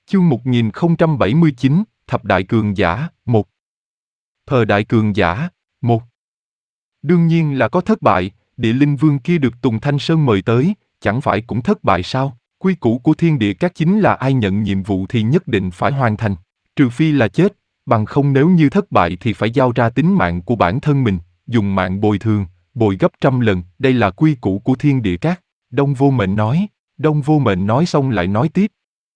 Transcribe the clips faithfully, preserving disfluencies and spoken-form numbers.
Chương một nghìn không trăm bảy mươi chín, Thập Đại Cường Giả, một. Thời Đại Cường Giả, một. Đương nhiên là có thất bại, địa linh vương kia được Tùng Thanh Sơn mời tới, chẳng phải cũng thất bại sao? Quy củ của thiên địa các chính là ai nhận nhiệm vụ thì nhất định phải hoàn thành, trừ phi là chết, bằng không nếu như thất bại thì phải giao ra tính mạng của bản thân mình, dùng mạng bồi thường, bồi gấp trăm lần, đây là quy củ của thiên địa các. Đông Vô Mệnh nói, Đông Vô Mệnh nói xong lại nói tiếp.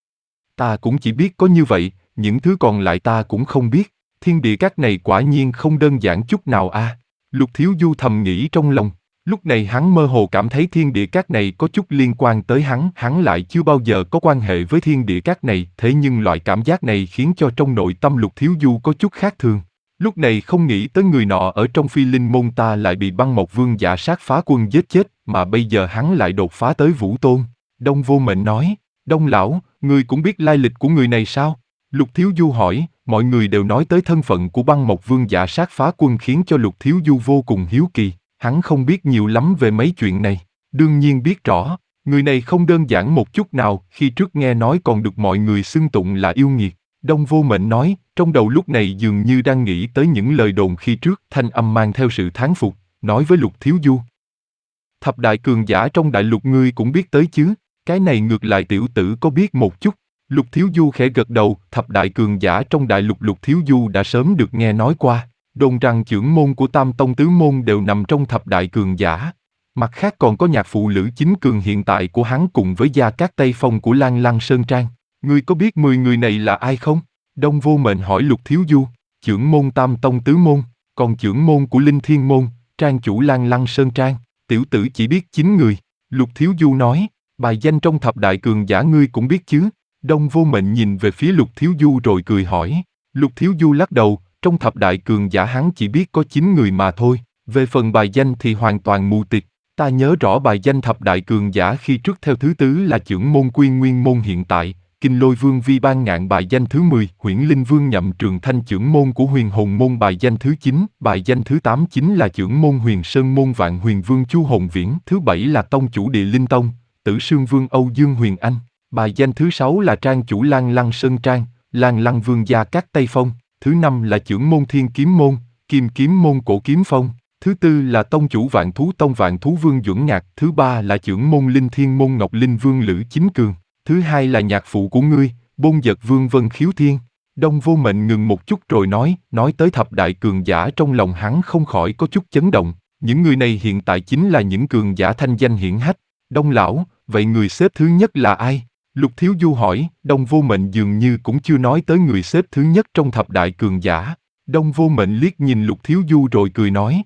Ta cũng chỉ biết có như vậy, những thứ còn lại ta cũng không biết, thiên địa các này quả nhiên không đơn giản chút nào a. À. Lục Thiếu Du thầm nghĩ trong lòng, lúc này hắn mơ hồ cảm thấy thiên địa các này có chút liên quan tới hắn, hắn lại chưa bao giờ có quan hệ với thiên địa các này, thế nhưng loại cảm giác này khiến cho trong nội tâm Lục Thiếu Du có chút khác thường. Lúc này không nghĩ tới người nọ ở trong Phi Linh môn ta lại bị Băng Mộc Vương Giả Sát Phá Quân giết chết, mà bây giờ hắn lại đột phá tới Vũ Tôn. Đông Vô Mệnh nói, Đông lão, ngươi cũng biết lai lịch của người này sao? Lục Thiếu Du hỏi, mọi người đều nói tới thân phận của Băng Mộc Vương Giả Sát Phá Quân khiến cho Lục Thiếu Du vô cùng hiếu kỳ, hắn không biết nhiều lắm về mấy chuyện này, đương nhiên biết rõ, người này không đơn giản một chút nào, khi trước nghe nói còn được mọi người xưng tụng là yêu nghiệt. Đông Vô Mệnh nói, trong đầu lúc này dường như đang nghĩ tới những lời đồn khi trước, thanh âm mang theo sự thán phục, nói với Lục Thiếu Du. Thập đại cường giả trong đại lục ngươi cũng biết tới chứ, cái này ngược lại tiểu tử có biết một chút. Lục Thiếu Du khẽ gật đầu, thập đại cường giả trong đại lục Lục Thiếu Du đã sớm được nghe nói qua, đồn rằng trưởng môn của Tam Tông Tứ Môn đều nằm trong thập đại cường giả. Mặt khác còn có nhạc phụ Lữ Chính Cường hiện tại của hắn cùng với Gia Cát Tây Phong của Lan Lăng Sơn Trang. Ngươi có biết mười người này là ai không? Đông Vô Mệnh hỏi Lục Thiếu Du, trưởng môn Tam Tông Tứ Môn, còn trưởng môn của Linh Thiên Môn, trang chủ Lan Lăng Sơn Trang, tiểu tử chỉ biết chín người. Lục Thiếu Du nói, bài danh trong thập đại cường giả ngươi cũng biết chứ? Đông Vô Mệnh nhìn về phía Lục Thiếu Du rồi cười hỏi. Lục Thiếu Du lắc đầu, trong thập đại cường giả hắn chỉ biết có chín người mà thôi, về phần bài danh thì hoàn toàn mù tịt. Ta nhớ rõ bài danh thập đại cường giả khi trước theo thứ tứ là trưởng môn Quy Nguyên Môn hiện tại, Kinh Lôi Vương Vi Ban Ngạn bài danh thứ mười, Huyễn Linh Vương Nhậm Trường Thanh trưởng môn của Huyền Hồn Môn bài danh thứ chín, bài danh thứ tám chính là trưởng môn Huyền Sơn Môn Vạn Huyền Vương Chu Hồn Viễn, thứ bảy là tông chủ Địa Linh Tông, Tử Sương Vương Âu Dương Huyền Anh, bài danh thứ sáu là trang chủ Lan Lăng Sơn Trang, Lan Lăng Vương Gia Cát Tây Phong, thứ năm là trưởng môn Thiên Kiếm Môn, Kim Kiếm Môn Cổ Kiếm Phong, thứ tư là tông chủ Vạn Thú Tông Vạn Thú Vương Duẩn Ngạc, thứ ba là trưởng môn Linh Thiên Môn Ngọc Linh Vương Lữ Chính Cường, thứ hai là nhạc phụ của ngươi, Bôn Dật Vương Vân Khiếu Thiên. Đông Vô Mệnh ngừng một chút rồi nói, nói tới thập đại cường giả trong lòng hắn không khỏi có chút chấn động, những người này hiện tại chính là những cường giả thanh danh hiển hách. Đông lão, vậy người xếp thứ nhất là ai? Lục Thiếu Du hỏi, Đông Vô Mệnh dường như cũng chưa nói tới người xếp thứ nhất trong thập đại cường giả. Đông Vô Mệnh liếc nhìn Lục Thiếu Du rồi cười nói.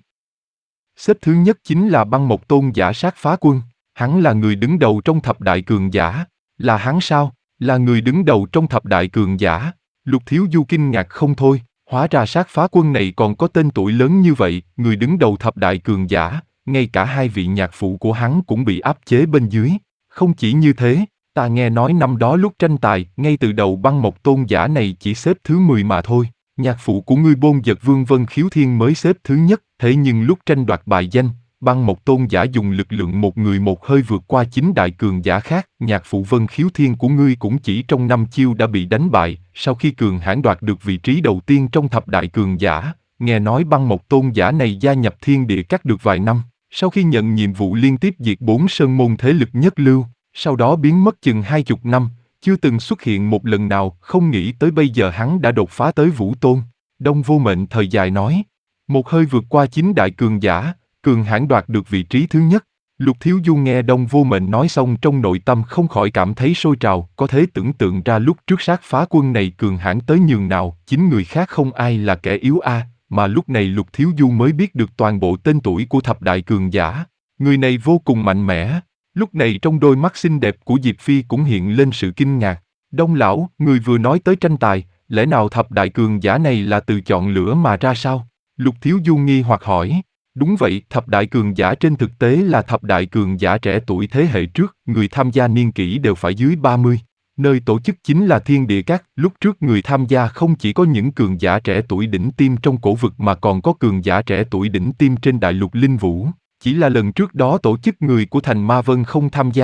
Xếp thứ nhất chính là Băng Mộc Tôn Giả Sát Phá Quân, hắn là người đứng đầu trong thập đại cường giả. Là hắn sao? Là người đứng đầu trong thập đại cường giả. Lục Thiếu Du kinh ngạc không thôi, hóa ra Sát Phá Quân này còn có tên tuổi lớn như vậy, người đứng đầu thập đại cường giả, ngay cả hai vị nhạc phụ của hắn cũng bị áp chế bên dưới. Không chỉ như thế, ta nghe nói năm đó lúc tranh tài, ngay từ đầu Băng Mộc Tôn Giả này chỉ xếp thứ mười mà thôi. Nhạc phụ của ngươi Bôn Dật Vương Vân Khiếu Thiên mới xếp thứ nhất, thế nhưng lúc tranh đoạt bài danh, Băng Mộc Tôn Giả dùng lực lượng một người một hơi vượt qua chín đại cường giả khác. Nhạc phụ Vân Khiếu Thiên của ngươi cũng chỉ trong năm chiêu đã bị đánh bại. Sau khi cường hãn đoạt được vị trí đầu tiên trong thập đại cường giả, nghe nói Băng Mộc Tôn Giả này gia nhập thiên địa các được vài năm. Sau khi nhận nhiệm vụ liên tiếp diệt bốn sơn môn thế lực nhất lưu, sau đó biến mất chừng hai chục năm, chưa từng xuất hiện một lần nào. Không nghĩ tới bây giờ hắn đã đột phá tới Vũ Tôn. Đông Vô Mệnh thời dài nói, một hơi vượt qua chín đại cường giả, cường hãn đoạt được vị trí thứ nhất. Lục Thiếu Du nghe Đông Vô Mệnh nói xong trong nội tâm không khỏi cảm thấy sôi trào, có thể tưởng tượng ra lúc trước Sát Phá Quân này cường hãn tới nhường nào, chín người khác không ai là kẻ yếu a, à, mà lúc này Lục Thiếu Du mới biết được toàn bộ tên tuổi của thập đại cường giả. Người này vô cùng mạnh mẽ. Lúc này trong đôi mắt xinh đẹp của Diệp Phi cũng hiện lên sự kinh ngạc. Đông lão, người vừa nói tới tranh tài, lẽ nào thập đại cường giả này là từ chọn lựa mà ra sao? Lục Thiếu Du nghi hoặc hỏi. Đúng vậy, thập đại cường giả trên thực tế là thập đại cường giả trẻ tuổi thế hệ trước, người tham gia niên kỷ đều phải dưới ba mươi. Nơi tổ chức chính là Thiên Địa Các, lúc trước người tham gia không chỉ có những cường giả trẻ tuổi đỉnh tiêm trong cổ vực mà còn có cường giả trẻ tuổi đỉnh tiêm trên đại lục Linh Vũ. Chỉ là lần trước đó tổ chức người của Thành Ma Vân không tham gia.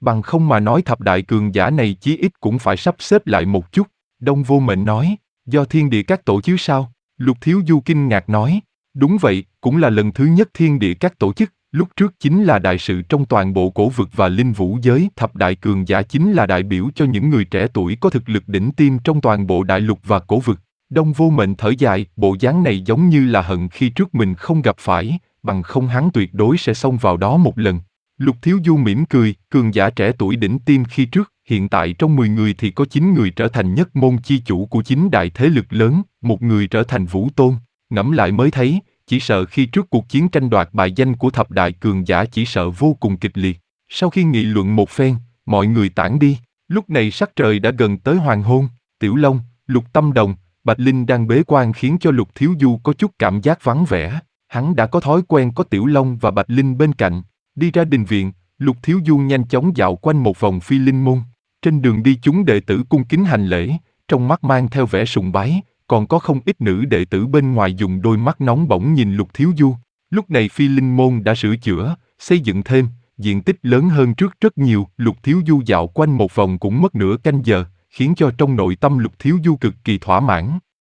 bằng không mà nói thập đại cường giả này chí ít cũng phải sắp xếp lại một chút. Đông Vô Mệnh nói, do thiên địa các tổ chứ sao? Lục Thiếu Du kinh ngạc nói, đúng vậy, cũng là lần thứ nhất thiên địa các tổ chức, lúc trước chính là đại sự trong toàn bộ cổ vực và linh vũ giới. Thập đại cường giả chính là đại biểu cho những người trẻ tuổi có thực lực đỉnh tiêm trong toàn bộ đại lục và cổ vực. Đông Vô Mệnh thở dài, bộ dáng này giống như là hận khi trước mình không gặp phải, bằng không hắn tuyệt đối sẽ xông vào đó một lần. Lục Thiếu Du mỉm cười, cường giả trẻ tuổi đỉnh tiêm khi trước, hiện tại trong mười người thì có chín người trở thành nhất môn chi chủ của chín đại thế lực lớn, một người trở thành vũ tôn. Ngẫm lại mới thấy, chỉ sợ khi trước cuộc chiến tranh đoạt bài danh của thập đại cường giả chỉ sợ vô cùng kịch liệt. Sau khi nghị luận một phen, mọi người tản đi. Lúc này sắc trời đã gần tới hoàng hôn. Tiểu Long, Lục Tâm Đồng, Bạch Linh đang bế quan khiến cho Lục Thiếu Du có chút cảm giác vắng vẻ. Hắn đã có thói quen có Tiểu Long và Bạch Linh bên cạnh. Đi ra đình viện, Lục Thiếu Du nhanh chóng dạo quanh một vòng phi linh môn. Trên đường đi chúng đệ tử cung kính hành lễ, trong mắt mang theo vẻ sùng bái, còn có không ít nữ đệ tử bên ngoài dùng đôi mắt nóng bỏng nhìn Lục Thiếu Du. Lúc này phi linh môn đã sửa chữa, xây dựng thêm, diện tích lớn hơn trước rất nhiều. Lục Thiếu Du dạo quanh một vòng cũng mất nửa canh giờ, khiến cho trong nội tâm Lục Thiếu Du cực kỳ thỏa mãn.